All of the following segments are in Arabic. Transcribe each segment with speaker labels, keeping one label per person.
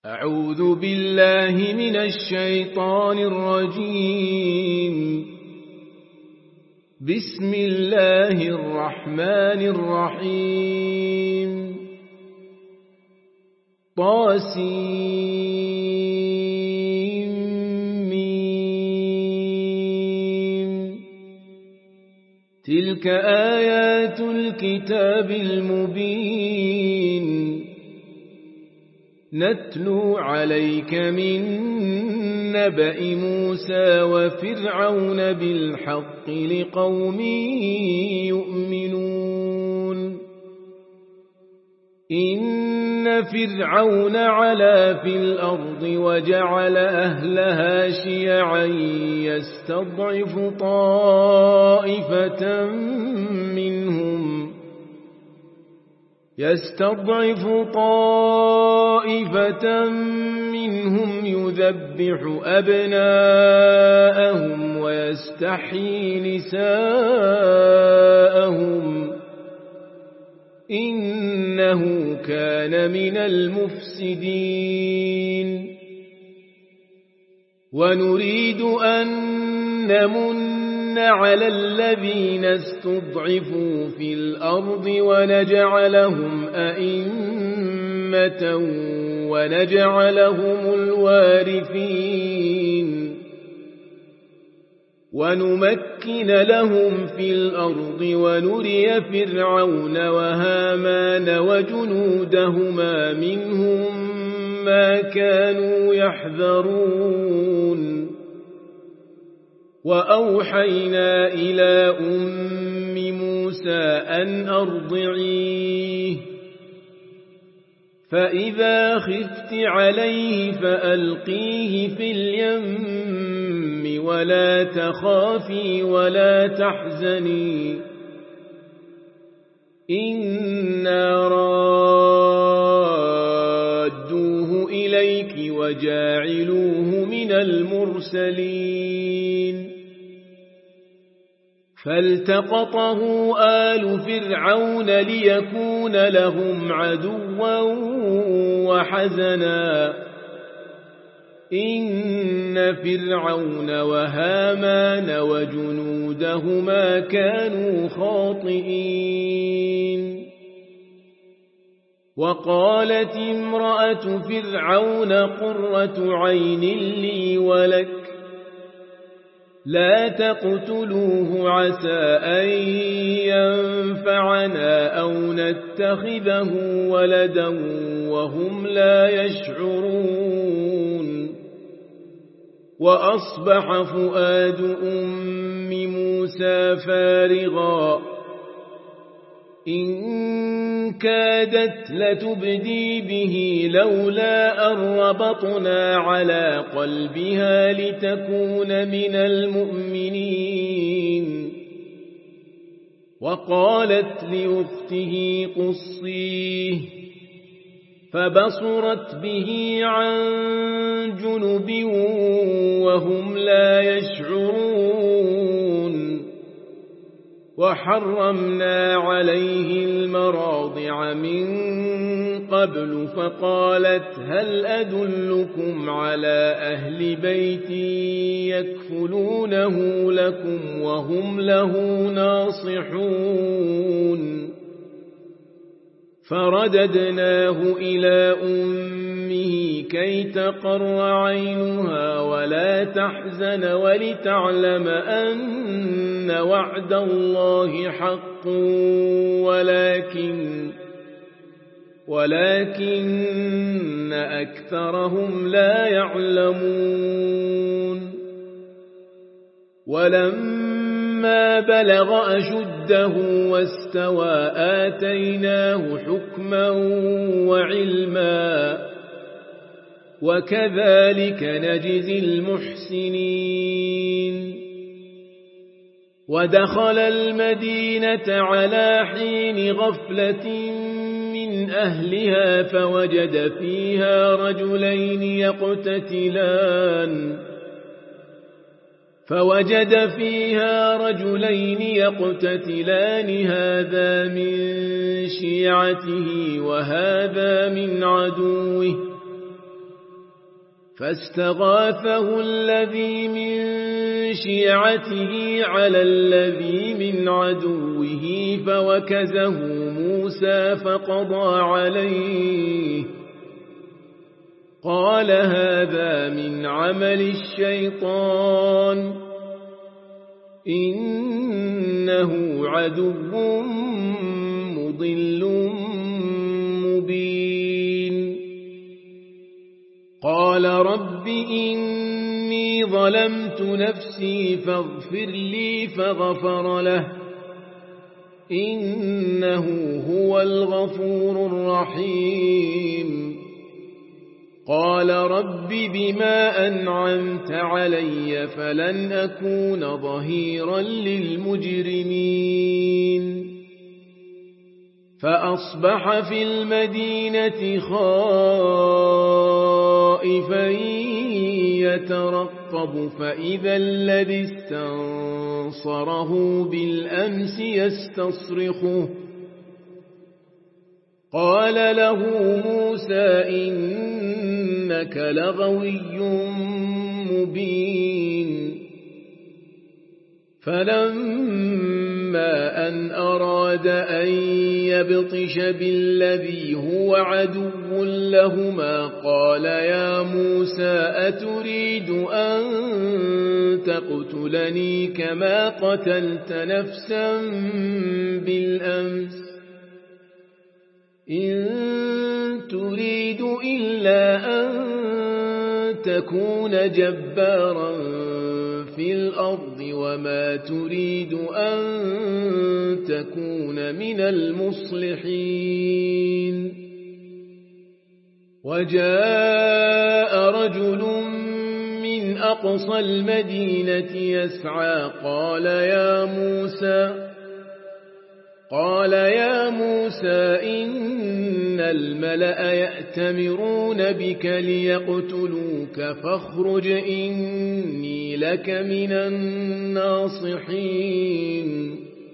Speaker 1: أعوذ بالله من الشيطان الرجيم. بسم الله الرحمن الرحيم. طاسيم. تلك آيات الكتاب المبين. نتلو عليك من نبأ موسى وفرعون بالحق لقوم يؤمنون. إن فرعون علا في الأرض وجعل أهلها شيعا يستضعف طائفة منهم يذبح أبناءهم ويستحيي نساءهم إنه كان من المفسدين. ونريد أن نمن على الذين استضعفوا في الأرض ونجعلهم أئمة ونجعلهم الوارثين. ونمكن لهم في الأرض ونري فرعون وهامان وجنودهما منهم ما كانوا يحذرون. وأوحينا إلى أم موسى أن أرضعيه، فإذا خفت عليه فألقيه في اليم ولا تخافي ولا تحزني إنا رادوه إليك وجاعلوه من المرسلين. فالتقطه آل فرعون ليكون لهم عدوا وحزنا إن فرعون وهامان وجنودهما كانوا خاطئين. وقالت امرأة فرعون قرة عين لي ولك لا تقتلوه عسى أن ينفعنا أو نتخذه ولدا وهم لا يشعرون. وأصبح فؤاد أم موسى فارغا إن كادت لتبدي به لولا أن ربطنا على قلبها لتكون من المؤمنين. وقالت لأخته قصيه فبصرت به عن جنب وهم لا يشعرون. وحرمنا عليه المراضع من قبل فقالت هل أدلكم على أهل بيت يكفلونه لكم وهم له ناصحون. فرددناه إلى أمه كي تقر عينها ولا تحزن ولتعلم أن وعد الله حق ولكن أكثرهم لا يعلمون. ولما بلغ أشده واستوى آتيناه حكما وعلما وكذلك نجزي المحسنين. ودخل المدينة على حين غفلة من أهلها فوجد فيها رجلين يقتتلان هذا من شيعته وهذا من عدوه فاستغاثه الذي من شيعته على الذي من عدوه فوكزه موسى فقضى عليه قال هذا من عمل الشيطان إنه عدو مضل مبين قال رب إني ظلمت نفسي فاغفر لي فغفر له إنه هو الغفور الرحيم قال رب بما أنعمت علي فلن أكون ظهيرا للمجرمين فأصبح في المدينة خائفا يترقب فإذا الذي استنصره بالأمس يستصرخه قال له موسى إنك لغوي مبين فلما أن أراد أن يبطش بالذي هو عدو لهما قال يا موسى أتريد أن تقتلني كما قتلت نفسا بالأمس إن تريد إلا أن تكون جبارا في الأرض وما تريد أن تكون من المصلحين وجاء رجل من أقصى المدينة يسعى قال يا موسى إن الملأ يأتمرون بك ليقتلوك فاخرج إني لك من الناصحين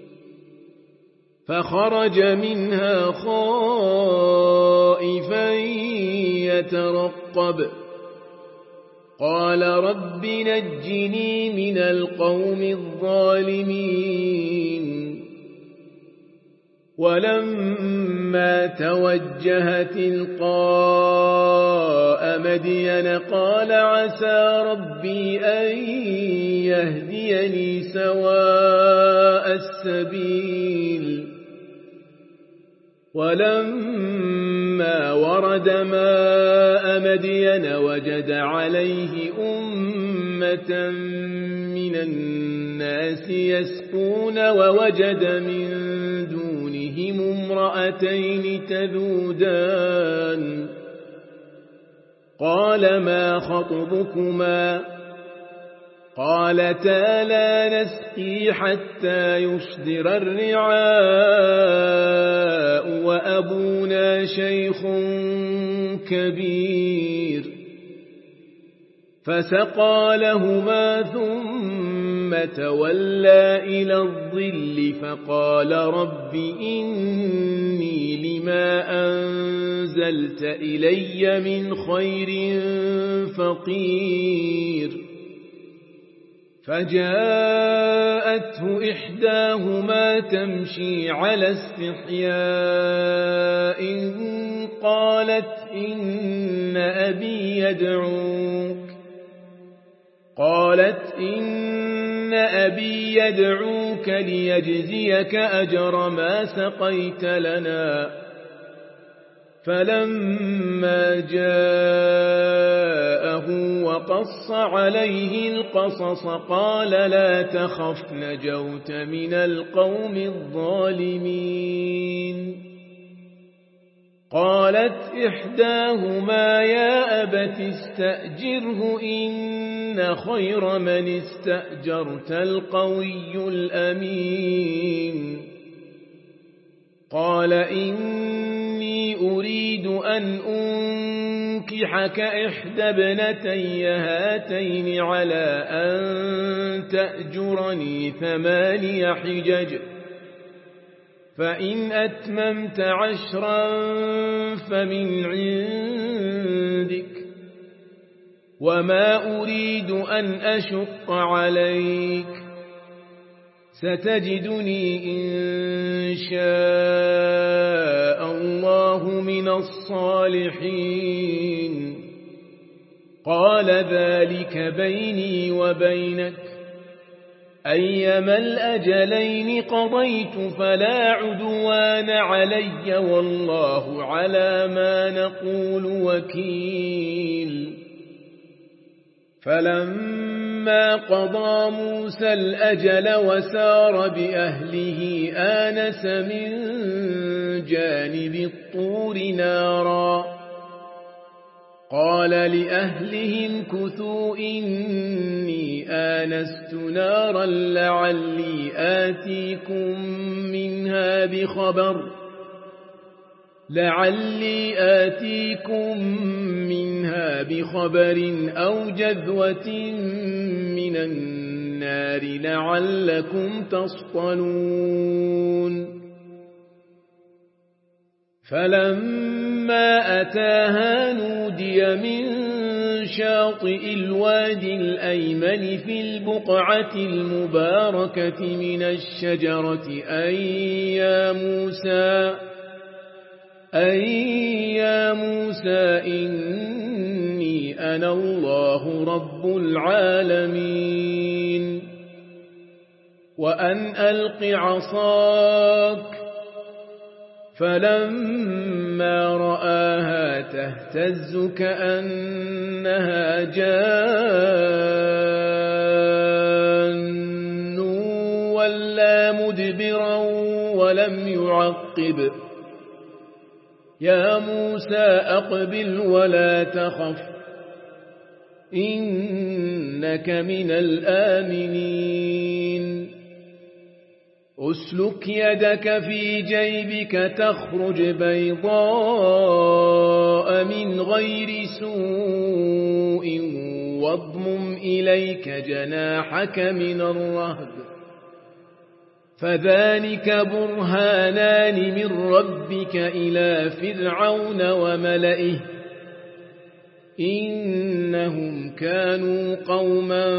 Speaker 1: فخرج منها خائفا يترقب قال رب نجني من القوم الظالمين ولما توجه تلقاء مدين قال عسى ربي أن يهديني سواء السبيل ولما ورد ماء مدين وجد عليه أمة من الناس يسقون ووجد من دونهم امرأتين تذودان قال ما خطبكما قالتا لا نسقي حتى يصدر الرعاء وأبونا شيخ كبير فسقى لهما ثم تولى إلى الظل فقال رب إني لما أنزلت إلي من خير فقير فجاءته إحداهما تمشي على استحياء قالت إن أبي يدعوك ليجزيك أجر ما سقيت لنا فلما جاءه وقص عليه القصص قال لا تخف نجوت من القوم الظالمين قالت إحداهما يا أبت استأجره إن خير من استأجرت القوي الأمين قال إني أريد أن أنكحك إحدى ابنتي هاتين على أن تأجرني 8 حجج فإن أتممت 10 فمن عندك وما أريد أن أشق عليك ستجدني إن شاء الله من الصالحين قال ذلك بيني وبينك أيما الأجلين قضيت فلا عدوان علي والله على ما نقول وكيل فلما قضى موسى الأجل وسار بأهله آنس من جانب الطور نارا قال لأهلهم كثوا إني آنست نارا لعلي آتيكم منها بخبر أو جذوة من النار لعلكم تصطلون فلما أتاها نودي من شاطئ الوادي الأيمن في البقعة المباركة من الشجرة أي يا موسى إني أنا الله رب العالمين وأن ألق عصاك فلما رآها تهتز كأنها جان ولا مدبرا ولم يعقب يا موسى أقبل ولا تخف إنك من الآمنين أسلك يدك في جيبك تخرج بيضاء من غير سوء واضمم إليك جناحك من الرهب فذلك برهانان من ربك إلى فرعون وملئه إنهم كانوا قوما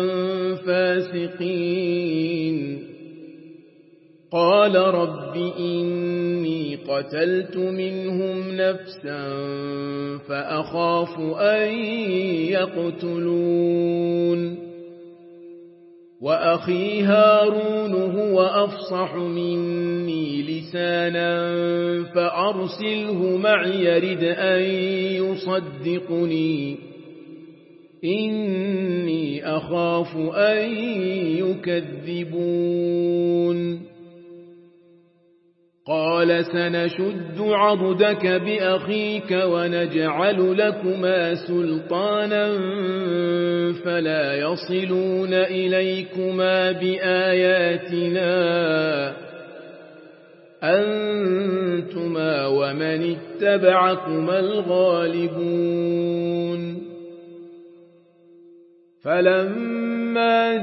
Speaker 1: فاسقين قال رب إني قتلت منهم نفسا فأخاف أن يقتلون وأخي هارون هو أفصح مني لسانا فأرسله معي يرد أن يصدقني إني أخاف أن يكذبون قال سنشد عضدك بأخيك ونجعل لكما سلطانا فلا يصلون إليكما بآياتنا أنتما ومن اتبعكما الغالبون فلما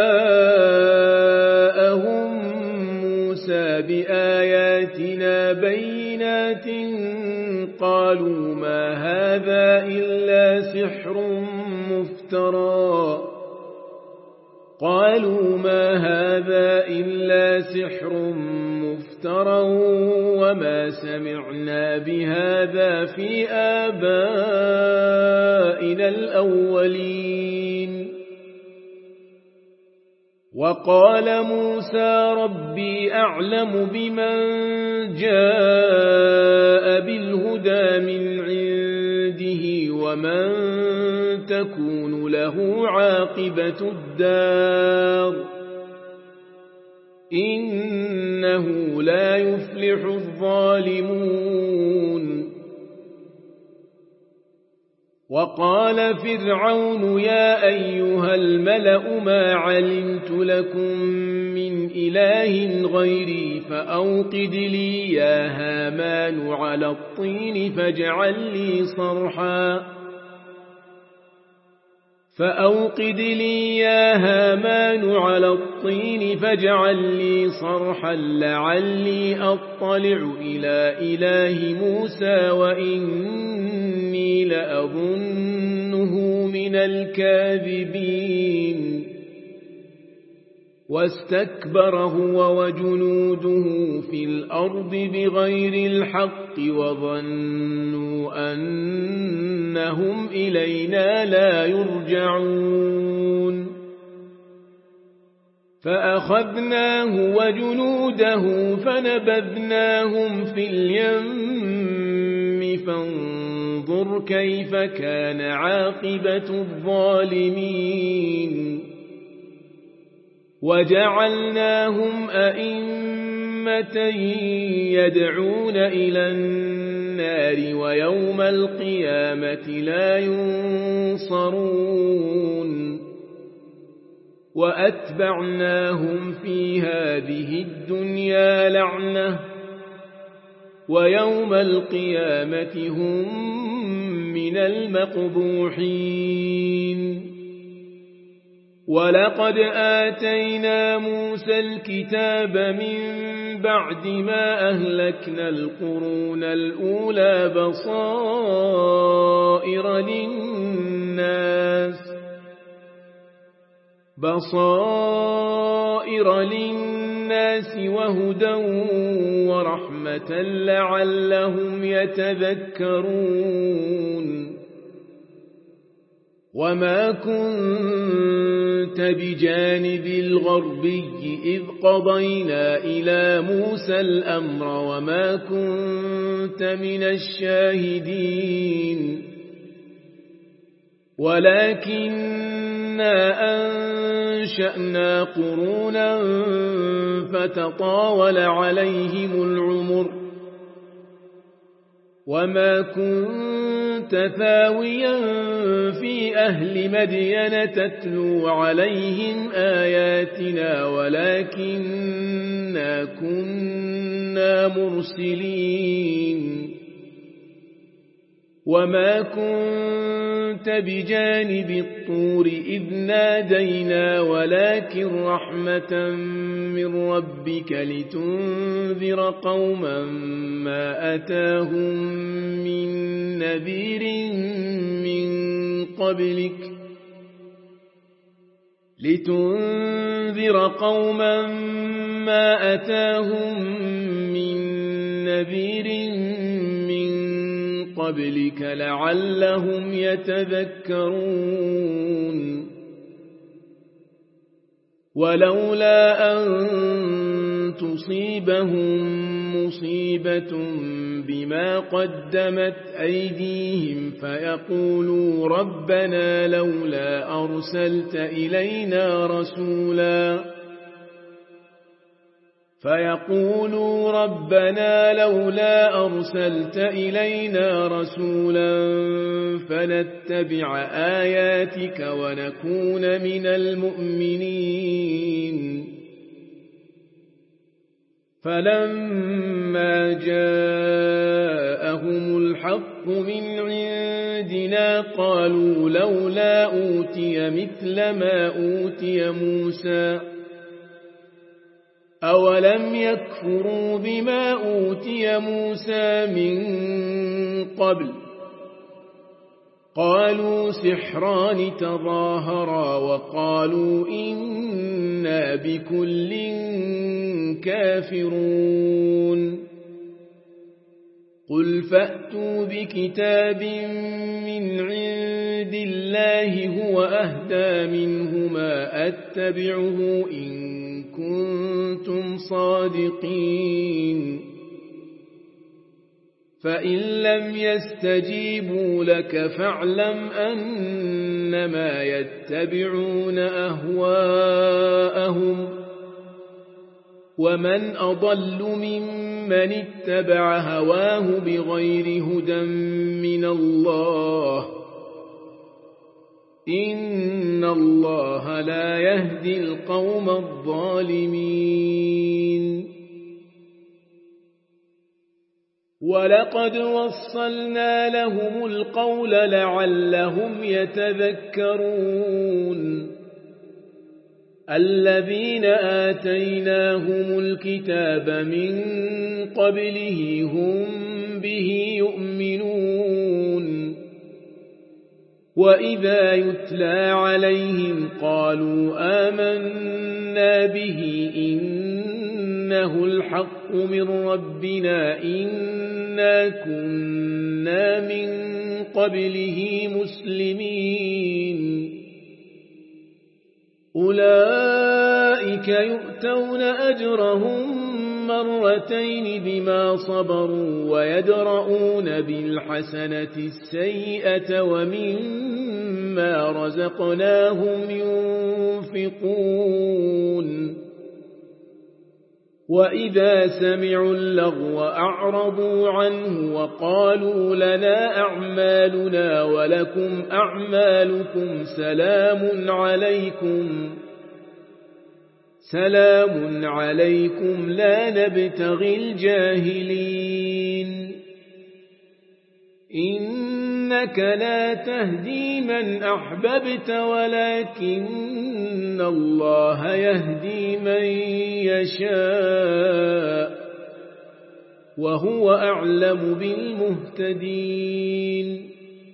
Speaker 1: جاءهم موسى بآياتنا بينات قالوا ما هذا إلا سحر مفترى وما سمعنا بهذا في آبائنا الأولين وقال موسى ربي أعلم بمن جاء بالهدى من عنده ومن تكون له عاقبة الدار إنه لا يفلح الظالمون وقال فرعون يا أيها الملأ ما علمت لكم من إله غيري فأوقد لي يا هامان على الطين فاجعل لي صرحا لعلي أطلع إلى إله موسى وإني لأظنه من الكاذبين واستكبر هو وجنوده في الأرض بغير الحق وظنوا أنهم إلينا لا يرجعون فأخذناه وجنوده فنبذناهم في اليم فانظر كيف كان عاقبة الظالمين وجعلناهم أئمة يدعون إلى النار ويوم القيامة لا ينصرون وأتبعناهم في هذه الدنيا لعنة ويوم القيامة هم من المقبوحين ولقد آتينا موسى الكتاب من بعد ما أهلكنا القرون الأولى بصائر للناس وهدى ورحمة لعلهم يتذكرون وما كنت بجانب الغربي إذ قضينا إلى موسى الأمر وما كنت من الشاهدين ولكننا أنشأنا قرونا فتطاول عليهم العمر وما كنت ثاويا في أهل مدين تتلو عليهم آياتنا ولكننا كنا مرسلين وما كنت بجانب الطور إذ نادينا ولكن رحمة من ربك لتنذر قوما ما أتاهم من نذير من قبلك لعلهم يتذكرون ولولا أن تصيبهم مصيبة بما قدمت أيديهم فيقولوا ربنا لولا أرسلت إلينا رسولا فنتبع آياتك ونكون من المؤمنين فلما جاءهم الحق من عندنا قالوا لولا أوتي مثل ما أوتي موسى أولم يكفروا بما أوتي موسى من قبل قالوا سحران تظاهرا وقالوا إنا بكل كافرون قل فأتوا بكتاب من عند الله هو أهدى منهما أتبعه إن كنتم صادقين فإن لم يستجيبوا لك فاعلم أنما يتبعون أهواءهم ومن أضل ممن اتبع هواه بغير هدى من الله إن الله لا يهدي القوم الظالمين ولقد وصلنا لهم القول لعلهم يتذكرون الذين آتيناهم الكتاب من قبله هم به يؤمنون وإذا يتلى عليهم قالوا آمنا به إنه الحق من ربنا إنا كنا من قبله مسلمين أولئك يؤتون أجرهم مرتين بما صبروا ويدرؤون بالحسنة السيئة ومما رزقناهم ينفقون وإذا سمعوا اللغو أعرضوا عنه وقالوا لنا أعمالنا ولكم أعمالكم سلام عليكم لا نبتغي الجاهلين إنك لا تهدي من أحببت ولكن الله يهدي من يشاء وهو أعلم بالمهتدين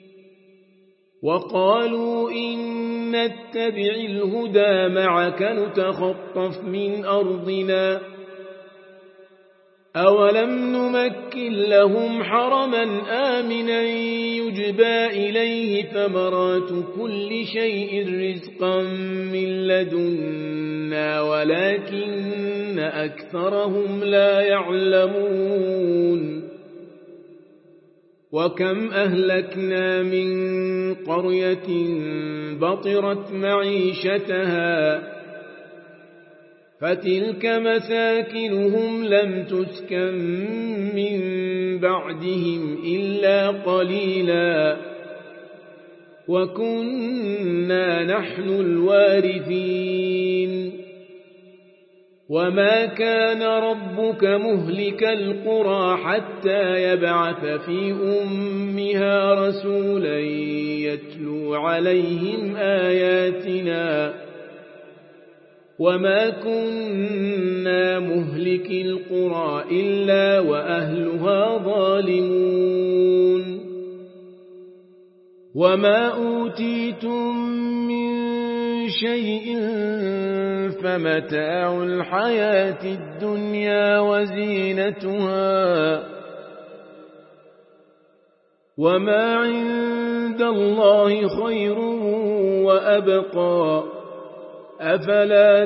Speaker 1: وقالوا إن نتبع الهدى معك نتخطف من أرضنا أولم نمكن لهم حرما آمنا يجبى إليه ثمرات كل شيء رزقا من لدنا ولكن أكثرهم لا يعلمون وكم أهلكنا من قرية بطرت معيشتها فتلك مساكنهم لم تسكن من بعدهم إلا قليلا وكنا نحن الوارثين وما كان ربك مهلك القرى حتى يبعث في أمها رسولا يتلو عليهم آياتنا وما كنا مهلك القرى إلا وأهلها ظالمون وما أوتيتم من شيء فمتاع الحياة الدنيا وزينتها وما عند الله خير وأبقى أفلا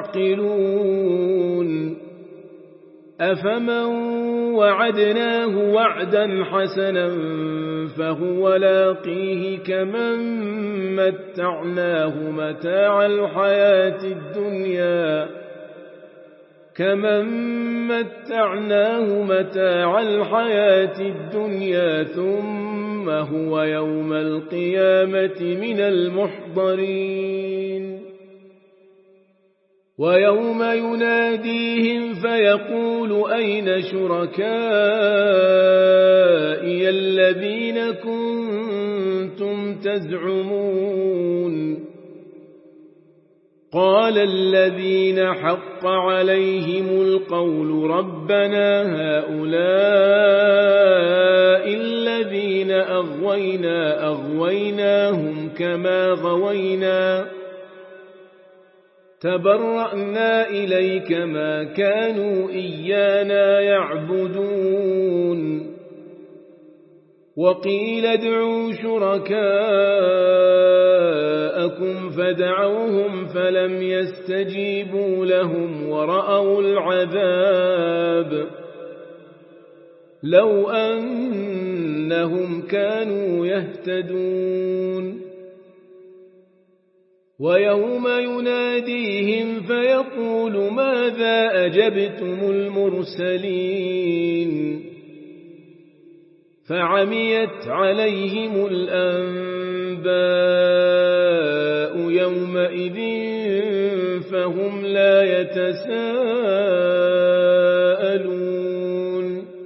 Speaker 1: تعقلون أفمن وعدناه وعدا حسنا فهو لاقيه كمن متعناه متاع الحياة الدنيا ثم هو يوم القيامة من المحضرين ويوم يناديهم فيقول أين شركائي الذين كنتم تزعمون قال الذين حق عليهم القول ربنا هؤلاء الذين أغويناهم كما غوينا تبرأنا إليك ما كانوا إيانا يعبدون وقيل ادعوا شركاءكم فدعوهم فلم يستجيبوا لهم ورأوا العذاب لو أنهم كانوا يهتدون ويوم يناديهم فيقول ماذا أجبتم المرسلين فعميت عليهم الأنباء يومئذ فهم لا يتساءلون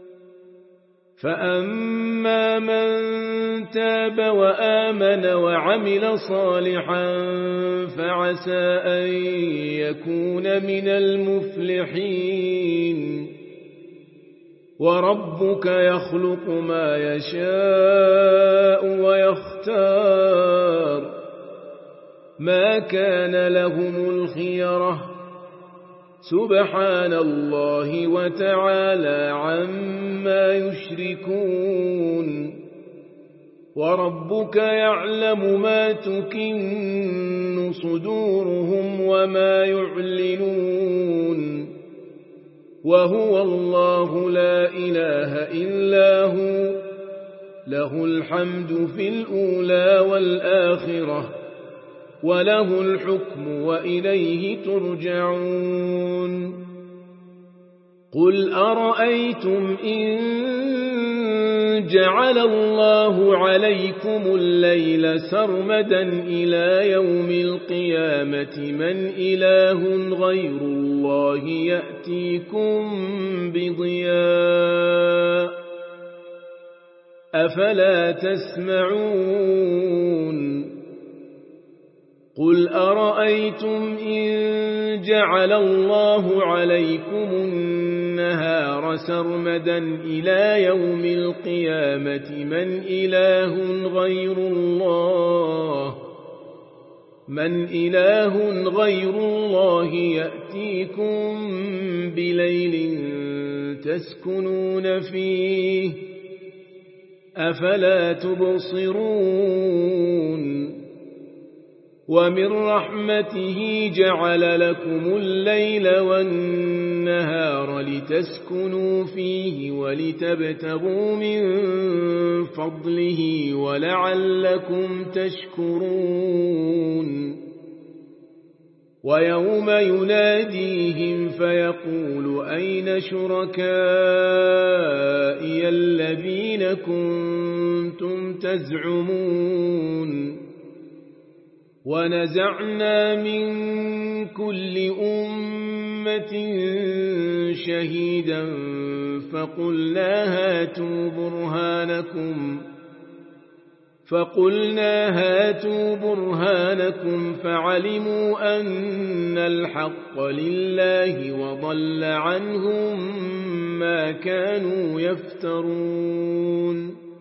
Speaker 1: فأما من تاب وآمن وعمل صالحا فعسى أن يكون من المفلحين وربك يخلق ما يشاء ويختار ما كان لهم الخيرة سبحان الله وتعالى عما يشركون وربك يعلم ما تكن صدورهم وما يعلنون وهو الله لا إله إلا هو له الحمد في الأولى والآخرة وله الحكم وإليه ترجعون قل أرأيتم إن جعل الله عليكم الليل سرمدا إلى يوم القيامة من إله غير الله يأتيكم بضياء أفلا تسمعون قل أرأيتم إن جعل الله عليكم النهار سرمدا إلى يوم القيامة من إله غير الله يأتيكم بليل تسكنون فيه أفلا تبصرون ومن رحمته جعل لكم الليل والنهار لتسكنوا فيه ولتبتغوا من فضله ولعلكم تشكرون ويوم يناديهم فيقول أين شركائي الذين كنتم تزعمون ونزعنا من كل أمة شهيدا فقلنا هاتوا برهانكم فعلموا أن الحق لله وضل عنهم ما كانوا يفترون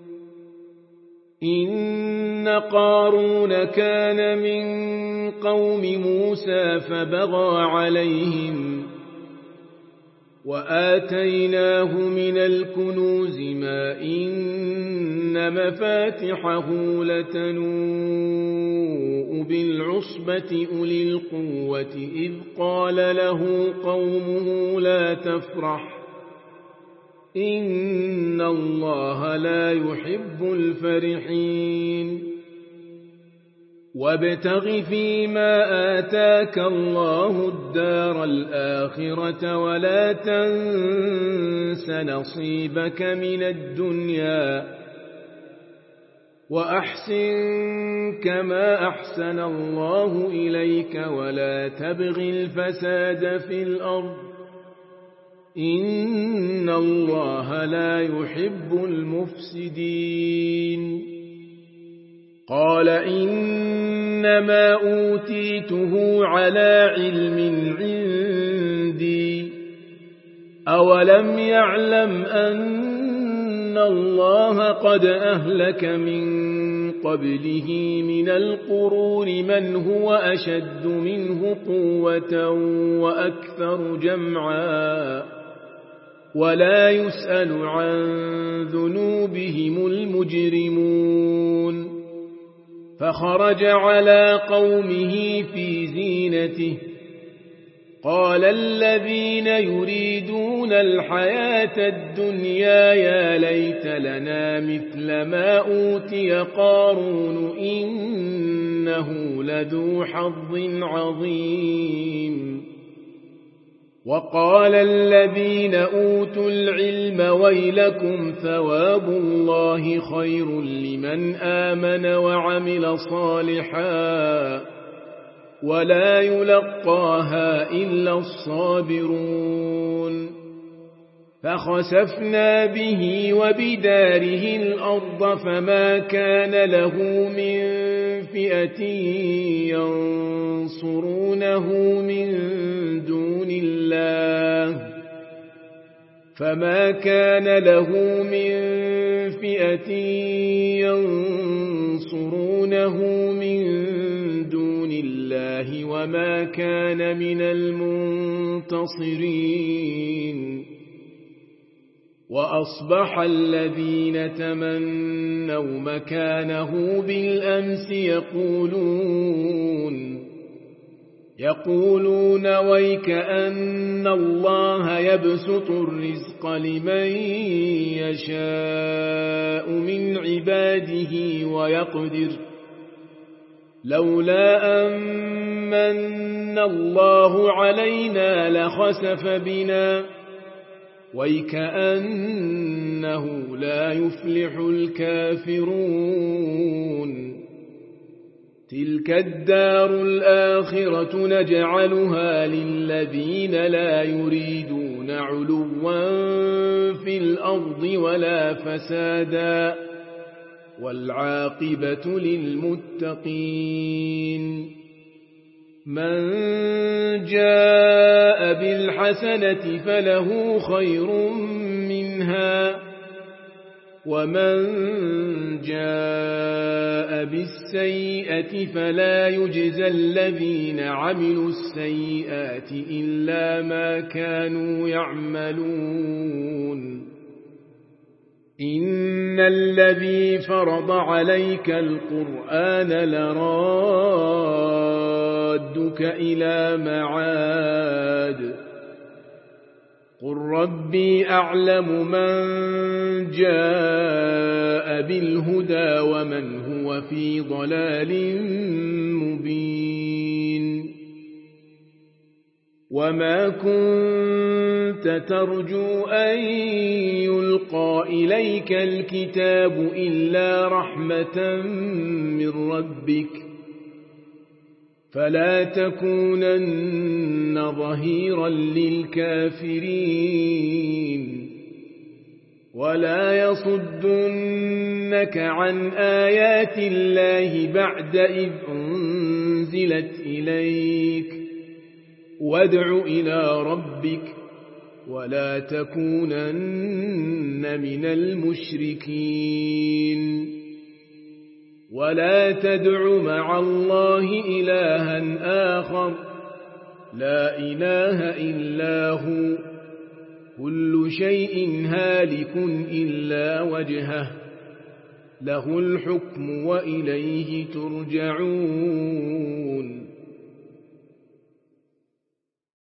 Speaker 1: إن قارون كان من قوم موسى فبغى عليهم وآتيناه من الكنوز ما إن مفاتحه لتنوء بالعصبة أولي القوة إذ قال له قومه لا تفرح إن الله لا يحب الفرحين وابتغ فيما آتاك الله الدار الآخرة ولا تنس نصيبك من الدنيا وأحسن كما أحسن الله إليك ولا تبغ الفساد في الأرض إن الله لا يحب المفسدين قال إنما أوتيته على علم عندي أولم يعلم أن الله قد أهلك من قبله من القرون من هو أشد منه قوة وأكثر جمعا ولا يسأل عن ذنوبهم المجرمون فخرج على قومه في زينته قال الذين يريدون الحياة الدنيا يا ليت لنا مثل ما أوتي قارون إنه لذو حظ عظيم وقال الذين أوتوا العلم ويلكم ثواب الله خير لمن آمن وعمل صالحا ولا يلقاها إلا الصابرون فخسفنا به وبداره الأرض فما كان له من فئة ينصرونه من دون الله فما كان له من فئة ينصرونه من دون الله وما كان من المنتصرين وأصبح الذين تمنوا مكانه بالأمس يقولون ويك أن الله يبسط الرزق لمن يشاء من عباده ويقدر لولا أمن الله علينا لخسف بنا ويكأنه لا يفلح الكافرون تلك الدار الآخرة نجعلها للذين لا يريدون علوا في الأرض ولا فسادا والعاقبة للمتقين من جاء بالحسنة فله خير منها ومن جاء بالسيئة فلا يجزى الذين عملوا السيئات إلا ما كانوا يعملون إن الذي فرض عليك القرآن لرادك إلى معاد قل ربي أعلم من جاء بالهدى ومن هو في ضلال مبين وما كنت ترجو أن يلقى إليك الكتاب إلا رحمة من ربك فلا تكونن ظهيرا للكافرين ولا يصدنك عن آيات الله بعد إذ أنزلت إليك وادع إلى ربك ولا تكونن من المشركين ولا تدع مع الله إلها آخر لا إله إلا هو كل شيء هالك إلا وجهه له الحكم وإليه ترجعون